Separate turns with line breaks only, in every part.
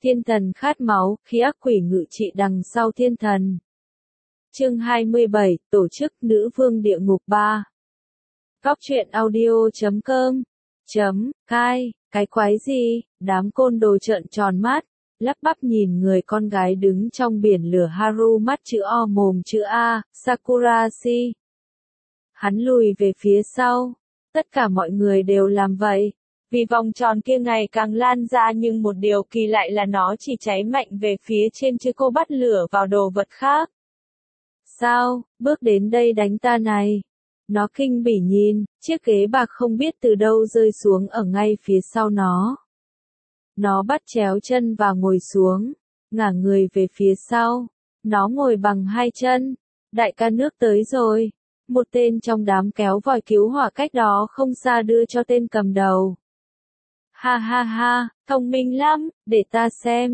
Thiên thần khát máu, khi ác quỷ ngự trị đằng sau thiên thần. Chương 27, tổ chức Nữ vương địa ngục 3. Góc truyện audio.com. Cái quái gì? Đám côn đồ trợn tròn mắt, lắp bắp nhìn người con gái đứng trong biển lửa Haru, mắt chữ O mồm chữ A, Sakurashi. Hắn lùi về phía sau. Tất cả mọi người đều làm vậy. Vì vòng tròn kia ngày càng lan ra, nhưng một điều kỳ lạ là nó chỉ cháy mạnh về phía trên chứ cô bắt lửa vào đồ vật khác. Sao, bước đến đây đánh ta này? Nó kinh bỉ nhìn, chiếc ghế bạc không biết từ đâu rơi xuống ở ngay phía sau nó. Nó bắt chéo chân và ngồi xuống, ngả người về phía sau. Nó ngồi bằng hai chân. Đại ca nước tới rồi. Một tên trong đám kéo vòi cứu hỏa cách đó không xa đưa cho tên cầm đầu. Ha ha ha, thông minh lắm, để ta xem,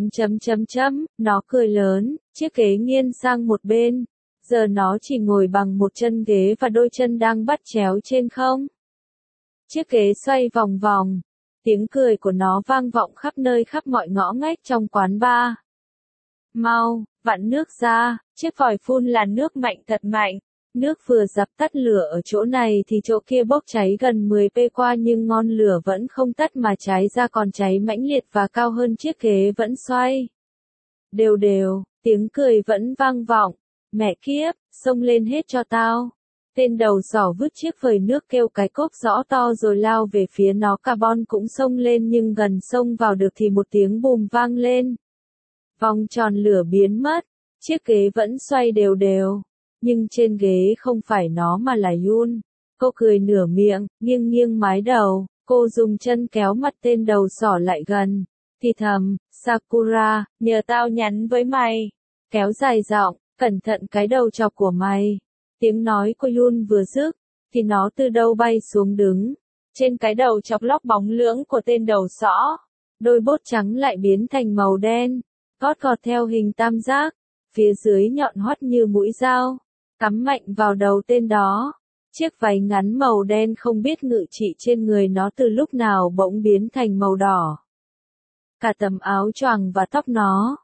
nó cười lớn, chiếc ghế nghiêng sang một bên. Giờ nó chỉ ngồi bằng một chân ghế và đôi chân đang bắt chéo trên không. Chiếc ghế xoay vòng vòng, tiếng cười của nó vang vọng khắp nơi khắp mọi ngõ ngách trong quán bar. Mau, vặn nước ra, chiếc vòi phun là nước mạnh thật mạnh. Nước vừa dập tắt lửa ở chỗ này thì chỗ kia bốc cháy gần 10 p qua, nhưng ngọn lửa vẫn không tắt mà cháy ra còn cháy mãnh liệt và cao hơn, chiếc ghế vẫn xoay. Đều đều, tiếng cười vẫn vang vọng. Mẹ kiếp, xông lên hết cho tao. Tên đầu sỏ vứt chiếc vòi nước kêu cái cốc rõ to rồi lao về phía nó. Carbon cũng xông lên, nhưng gần xông vào được thì một tiếng bùm vang lên. Vòng tròn lửa biến mất, chiếc ghế vẫn xoay đều đều. Nhưng trên ghế không phải nó mà là Yun. Cô cười nửa miệng, nghiêng nghiêng mái đầu, cô dùng chân kéo mặt tên đầu sỏ lại gần. Thì thầm, Sakura, nhờ tao nhắn với mày. Kéo dài giọng, cẩn thận cái đầu chọc của mày. Tiếng nói của Yun vừa dứt, thì nó từ đâu bay xuống đứng. Trên cái đầu chọc lóc bóng lưỡng của tên đầu sỏ. Đôi bốt trắng lại biến thành màu đen, gót gọt theo hình tam giác. Phía dưới nhọn hoắt như mũi dao, cắm mạnh vào đầu tên đó. Chiếc váy ngắn màu đen không biết ngự trị trên người nó từ lúc nào bỗng biến thành màu đỏ. Cả tấm áo choàng và tóc nó.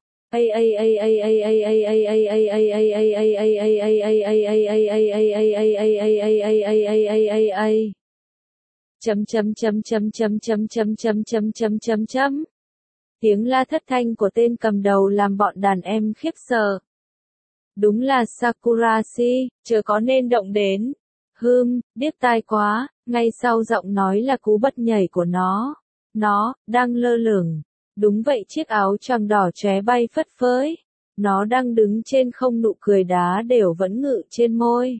Tiếng la thất thanh của tên cầm đầu làm bọn đàn em khiếp sợ. Đúng là Sakurashi, chớ có nên động đến. Điếc tai quá, ngay sau giọng nói là cú bật nhảy của nó. Nó, đang lơ lửng. Đúng vậy, chiếc áo choàng đỏ chóe bay phất phới. Nó đang đứng trên không, nụ cười đá đều vẫn ngự trên môi.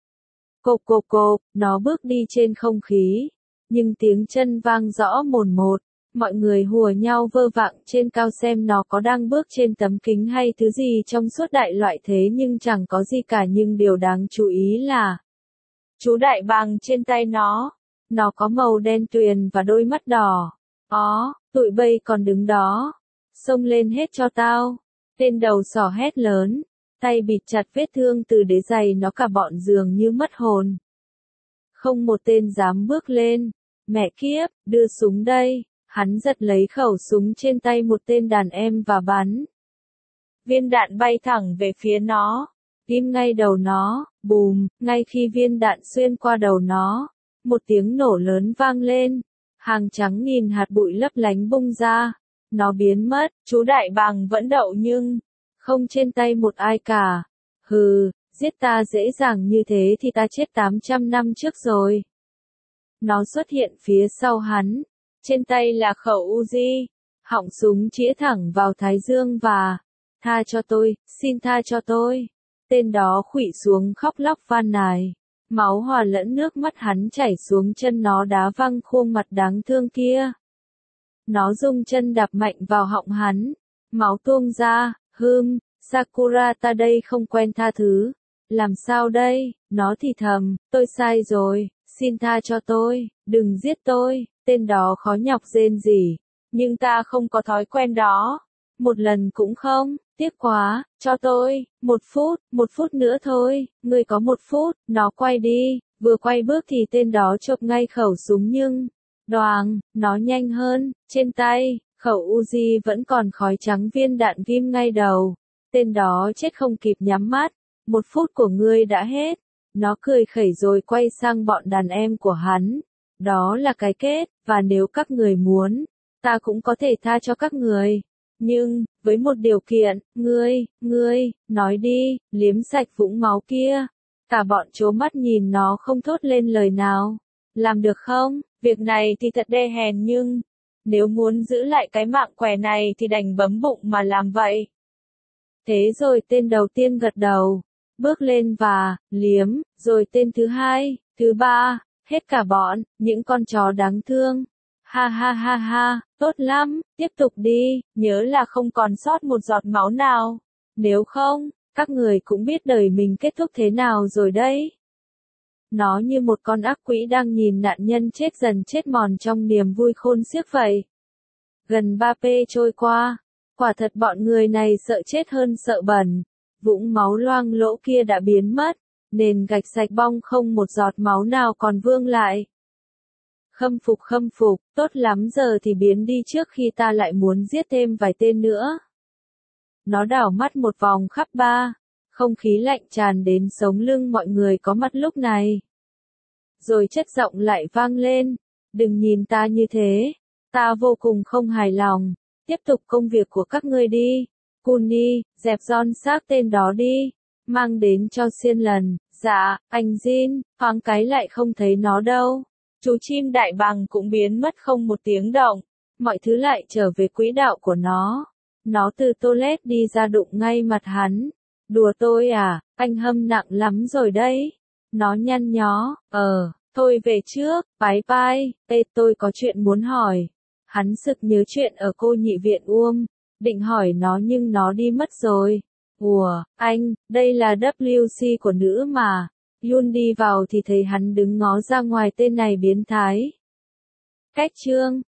Cộp, nó bước đi trên không khí. Nhưng tiếng chân vang rõ mồn một. Mọi người hùa nhau vơ vạng trên cao xem nó có đang bước trên tấm kính hay thứ gì trong suốt đại loại thế, nhưng chẳng có gì cả. Nhưng điều đáng chú ý là chú đại bàng trên tay nó có màu đen tuyền và đôi mắt đỏ. Tụi bay còn đứng đó. Xông lên hết cho tao. Tên đầu sỏ hét lớn, tay bịt chặt vết thương từ đế giày nó, cả bọn dường như mất hồn. Không một tên dám bước lên. Mẹ kiếp, đưa súng đây. Hắn giật lấy khẩu súng trên tay một tên đàn em và bắn. Viên đạn bay thẳng về phía nó, ghim ngay đầu nó, bùm, ngay khi viên đạn xuyên qua đầu nó, một tiếng nổ lớn vang lên, hàng trắng nghìn hạt bụi lấp lánh bung ra, nó biến mất. Chú đại bàng vẫn đậu nhưng không trên tay một ai cả. Giết ta dễ dàng như thế thì ta chết 800 năm trước rồi. Nó xuất hiện phía sau hắn. Trên tay là khẩu Uzi, họng súng chĩa thẳng vào thái dương và tha cho tôi, xin tha cho tôi. Tên đó khuỵu xuống khóc lóc van nài, máu hòa lẫn nước mắt hắn chảy xuống chân nó, đá văng khuôn mặt đáng thương kia. Nó dùng chân đạp mạnh vào họng hắn, máu tuôn ra. Sakura, ta đây không quen tha thứ. Làm sao đây? Nó thì thầm, tôi sai rồi, xin tha cho tôi, đừng giết tôi. Tên đó khó nhọc rên rỉ, nhưng ta không có thói quen đó. Một lần cũng không, tiếc quá, cho tôi, 1 phút nữa thôi, ngươi có 1 phút. Nó quay đi, vừa quay bước thì tên đó chộp ngay khẩu súng, nhưng đoàng, nó nhanh hơn, trên tay, Khẩu Uzi vẫn còn khói trắng viên đạn ghim ngay đầu. Tên đó chết không kịp nhắm mắt. 1 phút của ngươi đã hết. Nó cười khẩy rồi quay sang bọn đàn em của hắn. Đó là cái kết, và nếu các người muốn, ta cũng có thể tha cho các người. Nhưng, với một điều kiện, ngươi, nói đi, liếm sạch vũng máu kia. Cả bọn trố mắt nhìn nó không thốt lên lời nào. Làm được không? Việc này thì thật đê hèn nhưng, nếu muốn giữ lại cái mạng què này thì đành bấm bụng mà làm vậy. Thế rồi tên đầu tiên gật đầu, bước lên và, liếm, rồi tên thứ hai, thứ ba, hết cả bọn, những con chó đáng thương. Ha ha ha ha, tốt lắm, tiếp tục đi, nhớ là không còn sót một giọt máu nào. Nếu không, các người cũng biết đời mình kết thúc thế nào rồi đấy. Nó như một con ác quỷ đang nhìn nạn nhân chết dần chết mòn trong niềm vui khôn xiếc vậy. Gần 3p trôi qua, quả thật bọn người này sợ chết hơn sợ bẩn. Vũng máu loang lỗ kia đã biến mất, nền gạch sạch bong không một giọt máu nào còn vương lại. Khâm phục, tốt lắm, giờ thì biến đi trước khi ta lại muốn giết thêm vài tên nữa. Nó đảo mắt một vòng khắp ba, không khí lạnh tràn đến sống lưng mọi người có mặt lúc này. Rồi chất giọng lại vang lên, đừng nhìn ta như thế, ta vô cùng không hài lòng, tiếp tục công việc của các ngươi đi. Cuni, dẹp John xác tên đó đi, mang đến cho Xiên lần. Dạ, anh Jin, thoáng cái lại không thấy nó đâu. Chú chim đại bàng cũng biến mất không một tiếng động, mọi thứ lại trở về quỹ đạo của nó. Nó từ toilet đi ra đụng ngay mặt hắn. Đùa tôi à, anh hâm nặng lắm rồi đấy. Nó nhăn nhó, thôi về trước, bye bye, tôi có chuyện muốn hỏi. Hắn sực nhớ chuyện ở cô nhị viện định hỏi nó nhưng nó đi mất rồi. Ủa, anh, đây là WC của nữ mà. Yun đi vào thì thấy hắn đứng ngó ra ngoài, tên này biến thái. Cách chương